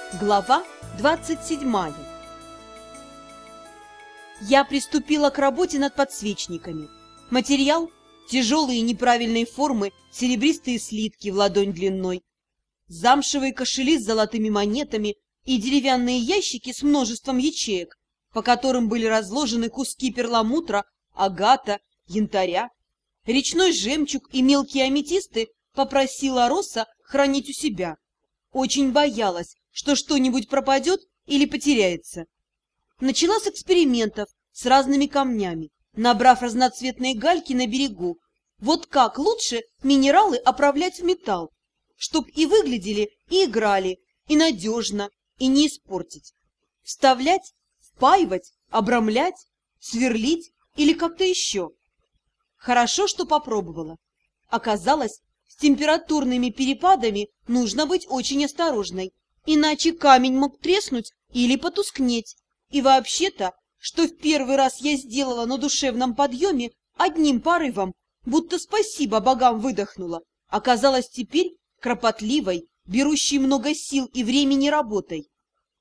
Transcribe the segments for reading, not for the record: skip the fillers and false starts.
Глава 27. Я приступила к работе над подсвечниками. Материал – тяжелые неправильной формы серебристые слитки в ладонь длиной, замшевые кошели с золотыми монетами и деревянные ящики с множеством ячеек, по которым были разложены куски перламутра, агата, янтаря. Речной жемчуг и мелкие аметисты попросила Росса хранить у себя. Очень боялась, что что-нибудь пропадет или потеряется. Начала с экспериментов с разными камнями, набрав разноцветные гальки на берегу. Вот как лучше минералы оправлять в металл, чтоб и выглядели, и играли, и надежно, и не испортить. Вставлять, впаивать, обрамлять, сверлить или как-то еще. Хорошо, что попробовала. Оказалось, с температурными перепадами нужно быть очень осторожной, иначе камень мог треснуть или потускнеть. И вообще-то, что в первый раз я сделала на душевном подъеме одним порывом, будто спасибо богам выдохнула, оказалось теперь кропотливой, берущей много сил и времени работой.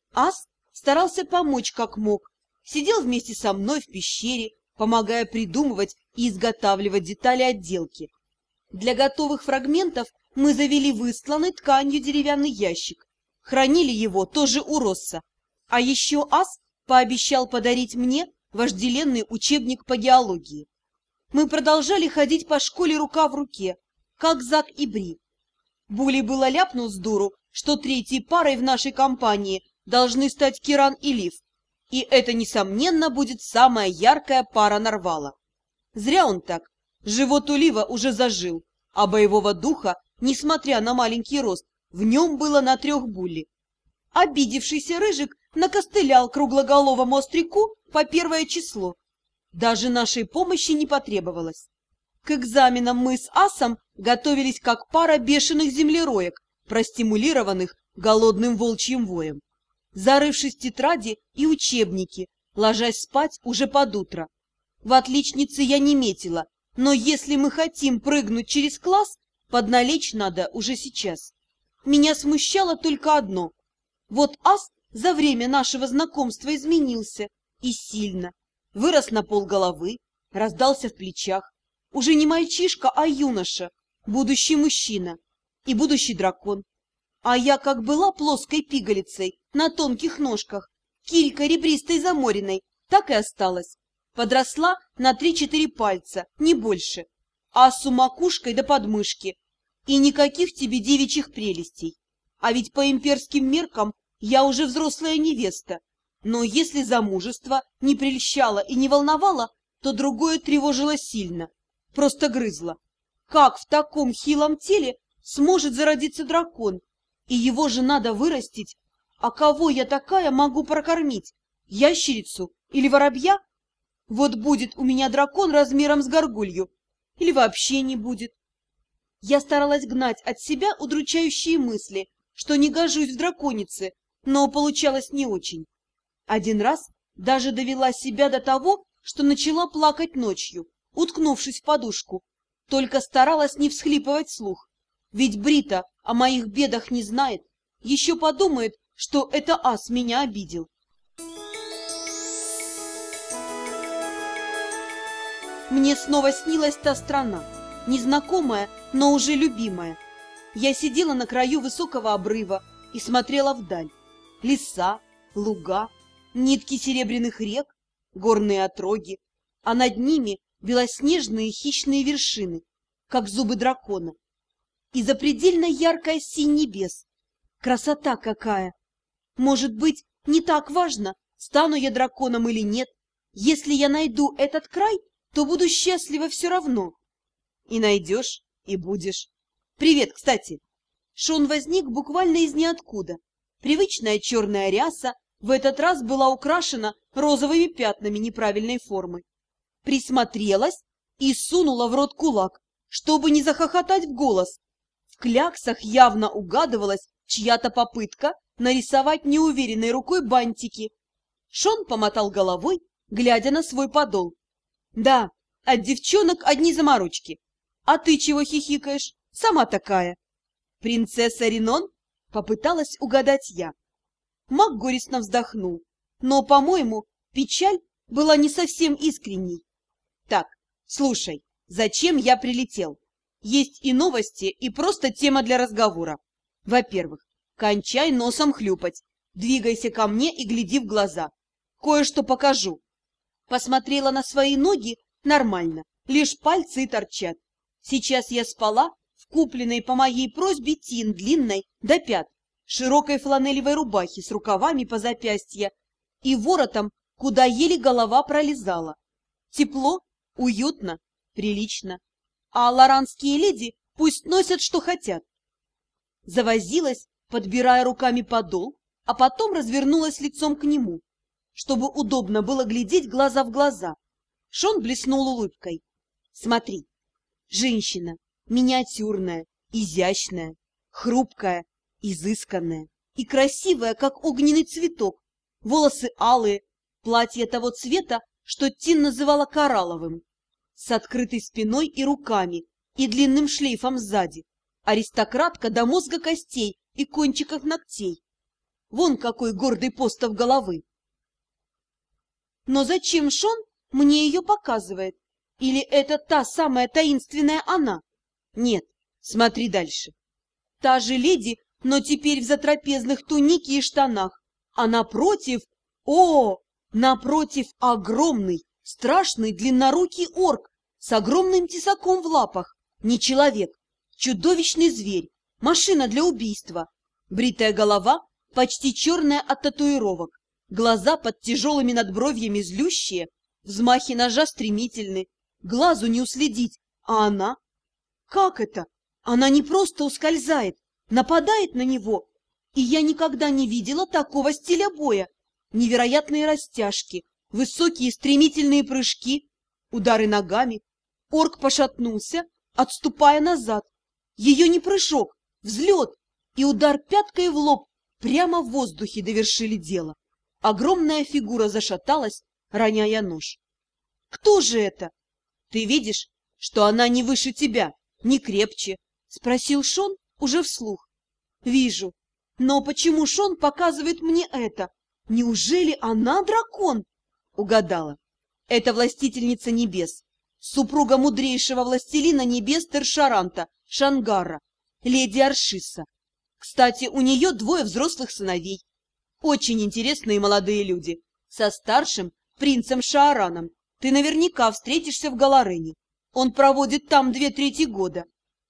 Ас старался помочь как мог, сидел вместе со мной в пещере, помогая придумывать и изготавливать детали отделки. Для готовых фрагментов мы завели выстланный тканью деревянный ящик. Хранили его тоже у Росса. А еще Ас пообещал подарить мне вожделенный учебник по геологии. Мы продолжали ходить по школе рука в руке, как Зак и Бри. Були было ляпнул с дуру, что третьей парой в нашей компании должны стать Киран и Лив. И это, несомненно, будет самая яркая пара Нарвала. Зря он так. Живот у Лива уже зажил, а боевого духа, несмотря на маленький рост, в нем было на 3 Булли. Обидевшийся Рыжик накостылял круглоголовому остряку по 1 число. Даже нашей помощи не потребовалось. К экзаменам мы с Асом готовились как пара бешеных землероек, простимулированных голодным волчьим воем. Зарывшись в тетради и учебники, ложась спать уже под утро. В отличнице я не метила, но если мы хотим прыгнуть через класс, подналечь надо уже сейчас. Меня смущало только одно. Вот Ас за время нашего знакомства изменился, и сильно. Вырос на полголовы, раздался в плечах. Уже не мальчишка, а юноша, будущий мужчина и будущий дракон. А я как была плоской пигалицей на тонких ножках, килькой ребристой заморенной, так и осталась. Подросла на 3-4 пальца, не больше. Асу макушкой до подмышки. И никаких тебе девичьих прелестей. А ведь по имперским меркам я уже взрослая невеста. Но если замужество не прельщало и не волновало, то другое тревожило сильно. Просто грызло. Как в таком хилом теле сможет зародиться дракон? И его же надо вырастить. А кого я такая могу прокормить? Ящерицу или воробья? Вот будет у меня дракон размером с горгулью. Или вообще не будет. Я старалась гнать от себя удручающие мысли, что не гожусь в драконице, но получалось не очень. Один раз даже довела себя до того, что начала плакать ночью, уткнувшись в подушку. Только старалась не всхлипывать вслух. Ведь Брита о моих бедах не знает. Еще подумает, что это Ас меня обидел. Мне снова снилась та страна, незнакомая, но уже любимая. Я сидела на краю высокого обрыва и смотрела вдаль. Леса, луга, нитки серебряных рек, горные отроги, а над ними белоснежные хищные вершины, как зубы дракона. И запредельно яркая синь небес. Красота какая! Может быть, не так важно, стану я драконом или нет. Если я найду этот край, то буду счастлива все равно. И найдешь, и будешь. Привет, кстати. Шон возник буквально из ниоткуда. Привычная черная ряса в этот раз была украшена розовыми пятнами неправильной формы. Присмотрелась и сунула в рот кулак, чтобы не захохотать в голос. В кляксах явно угадывалась чья-то попытка нарисовать неуверенной рукой бантики. Шон помотал головой, глядя на свой подол. Да, от девчонок одни заморочки. А ты чего хихикаешь? Сама такая. Принцесса Ренон? Попыталась угадать я. Маг горестно вздохнул. Но, по-моему, печаль была не совсем искренней. Так, слушай, зачем я прилетел? Есть и новости, и просто тема для разговора. Во-первых, кончай носом хлюпать. Двигайся ко мне и гляди в глаза. Кое-что покажу. Посмотрела на свои ноги, нормально, лишь пальцы и торчат. Сейчас я спала в купленной по моей просьбе тин длинной до пят, широкой фланелевой рубахе с рукавами по запястья и воротом, куда еле голова пролезала. Тепло, уютно, прилично. А лоранские леди пусть носят, что хотят. Завозилась, подбирая руками подол, а потом развернулась лицом к нему, чтобы удобно было глядеть глаза в глаза. Шон блеснул улыбкой. Смотри, женщина, миниатюрная, изящная, хрупкая, изысканная и красивая, как огненный цветок. Волосы алые, платье того цвета, что Тин называла коралловым, с открытой спиной и руками, и длинным шлейфом сзади. Аристократка до мозга костей и кончиков ногтей. Вон какой гордый постов головы. Но зачем Шон мне ее показывает? Или это та самая таинственная она? Нет, смотри дальше. Та же леди, но теперь в затрапезных тунике и штанах. А напротив, напротив огромный, страшный длиннорукий орк с огромным тесаком в лапах. Не человек, чудовищный зверь, машина для убийства. Бритая голова, почти черная от татуировок. Глаза под тяжелыми надбровьями злющие, взмахи ножа стремительны. Глазу не уследить, а она? Как это? Она не просто ускользает, нападает на него. И я никогда не видела такого стиля боя. Невероятные растяжки, высокие стремительные прыжки, удары ногами. Орк пошатнулся, отступая назад. Ее не прыжок, взлет и удар пяткой в лоб прямо в воздухе довершили дело. Огромная фигура зашаталась, роняя нож. Кто же это? Ты видишь, что она не выше тебя, не крепче? Спросил Шон уже вслух. Вижу. Но почему Шон показывает мне это? Неужели она дракон? Угадала. Это властительница небес, супруга мудрейшего властелина небес Тершаранта, Шангара, леди Аршиса. Кстати, у нее 2 взрослых сыновей. Очень интересные молодые люди. Со старшим, принцем Шаараном, ты наверняка встретишься в Галарене. Он проводит там 2/3 года.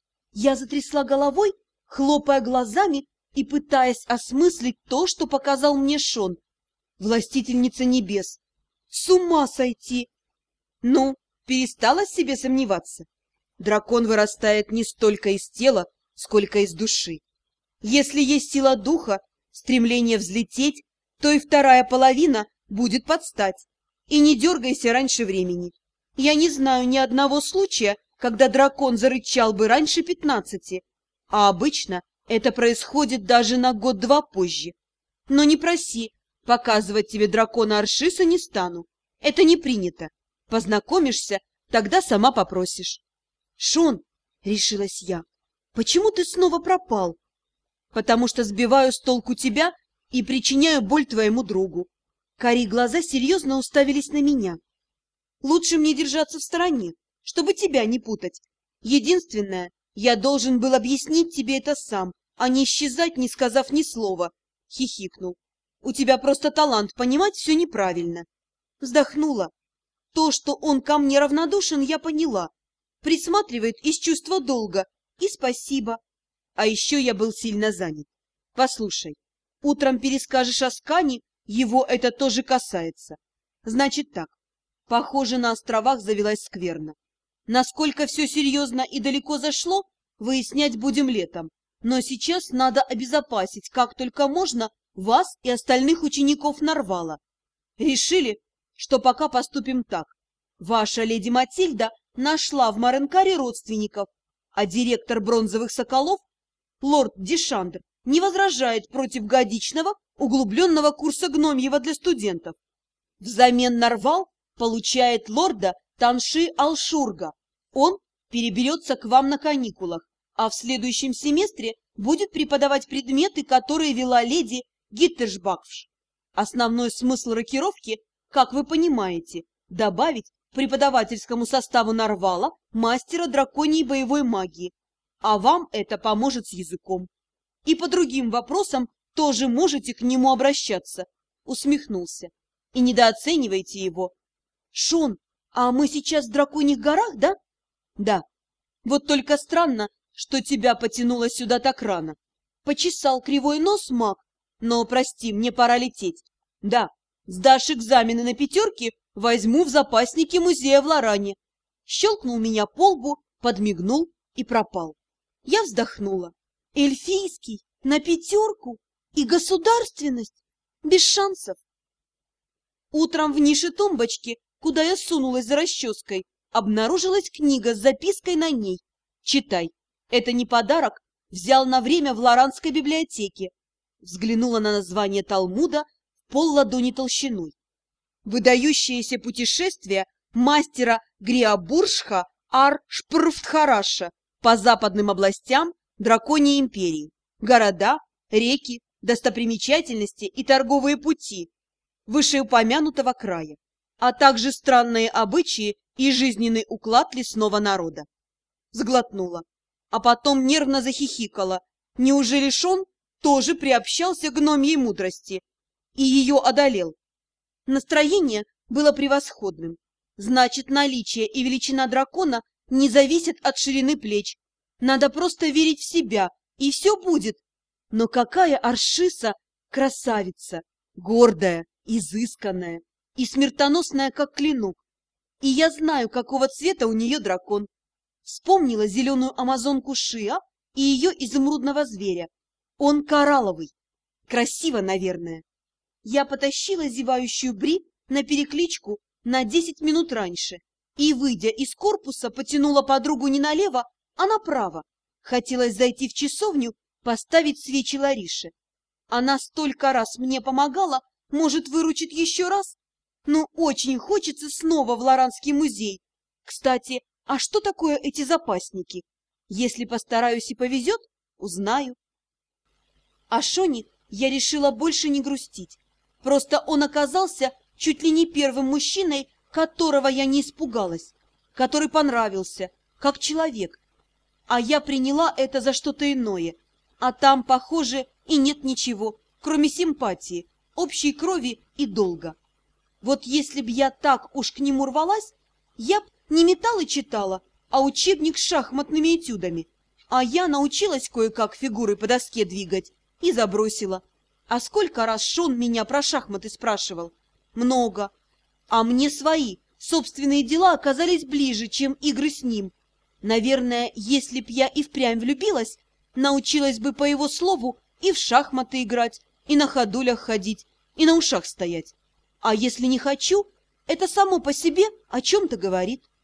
Я затрясла головой, хлопая глазами и пытаясь осмыслить то, что показал мне Шон. Властительница небес. С ума сойти! Ну, перестала в себе сомневаться. Дракон вырастает не столько из тела, сколько из души. Если есть сила духа, стремление взлететь, то и вторая половина будет под стать. И не дергайся раньше времени. Я не знаю ни одного случая, когда дракон зарычал бы раньше 15, а обычно это происходит даже на 1-2 позже. Но не проси, показывать тебе дракона Аршиса не стану. Это не принято. Познакомишься, тогда сама попросишь. Шон, решилась я, почему ты снова пропал? Потому что сбиваю с толку тебя и причиняю боль твоему другу. Карие глаза серьезно уставились на меня. Лучше мне держаться в стороне, чтобы тебя не путать. Единственное, я должен был объяснить тебе это сам, а не исчезать, не сказав ни слова. Хихикнул. У тебя просто талант понимать все неправильно. Вздохнула. То, что он ко мне равнодушен, я поняла. Присматривает из чувства долга. И спасибо. А еще я был сильно занят. Послушай, утром перескажешь Аскани, его это тоже касается. Значит так, похоже, на островах завелась скверна. Насколько все серьезно и далеко зашло, выяснять будем летом. Но сейчас надо обезопасить, как только можно, вас и остальных учеников Нарвала. Решили, что пока поступим так. Ваша леди Матильда нашла в Маренкаре родственников, а директор Бронзовых Соколов, лорд Дишандр, не возражает против годичного углубленного курса гномьего для студентов. Взамен Нарвал получает лорда Танши Алшурга. Он переберется к вам на каникулах, а в следующем семестре будет преподавать предметы, которые вела леди Гиттельшбахфш. Основной смысл рокировки, как вы понимаете, добавить преподавательскому составу Нарвала мастера драконьей боевой магии, а вам это поможет с языком. И по другим вопросам тоже можете к нему обращаться, усмехнулся. И недооценивайте его. Шон, а мы сейчас в Драконьих горах, да? Да. Вот только странно, что тебя потянуло сюда так рано. Почесал кривой нос маг. Но, прости, мне пора лететь. Да, сдашь экзамены на 5, возьму в запасники музея в Лоране. Щелкнул меня по лбу, подмигнул и пропал. Я вздохнула. Эльфийский, на 5 и государственность. Без шансов. Утром в нише тумбочки, куда я сунулась за расческой, обнаружилась книга с запиской на ней. Читай. Это не подарок, взял на время в Лоранской библиотеке. Взглянула на название Талмуда в полладони толщиной. Выдающееся путешествие мастера Гриабуршха Ар-Шпрфтхараша по западным областям Драконьей империи. Города, реки, достопримечательности и торговые пути вышеупомянутого края, а также странные обычаи и жизненный уклад лесного народа. Сглотнула, а потом нервно захихикала. Неужели Шон тоже приобщался к гномьей мудрости и ее одолел? Настроение было превосходным. Значит, наличие и величина дракона не зависят от ширины плеч. Надо просто верить в себя, и все будет. Но какая Аршиса красавица, гордая, изысканная и смертоносная, как клинок. И я знаю, какого цвета у нее дракон. Вспомнила зеленую амазонку Шиа и ее изумрудного зверя. Он коралловый. Красиво, наверное. Я потащила зевающую Бри на перекличку на 10 минут раньше и, выйдя из корпуса, потянула подругу не налево, а направо. Хотелось зайти в часовню, поставить свечи Ларише. Она столько раз мне помогала, может, выручит еще раз? Но очень хочется снова в Лоранский музей. Кстати, а что такое эти запасники? Если постараюсь и повезет, узнаю. О Шоне я решила больше не грустить. Просто он оказался чуть ли не первым мужчиной, которого я не испугалась, который понравился, как человек. А я приняла это за что-то иное. А там, похоже, и нет ничего, кроме симпатии, общей крови и долга. Вот если б я так уж к нему рвалась, я б не металлы читала, а учебник с шахматными этюдами. А я научилась кое-как фигуры по доске двигать и забросила. А сколько раз Шон меня про шахматы спрашивал? Много. А мне свои, собственные дела оказались ближе, чем игры с ним. Наверное, если б я и впрямь влюбилась, научилась бы по его слову и в шахматы играть, и на ходулях ходить, и на ушах стоять. А если не хочу, это само по себе о чем-то говорит.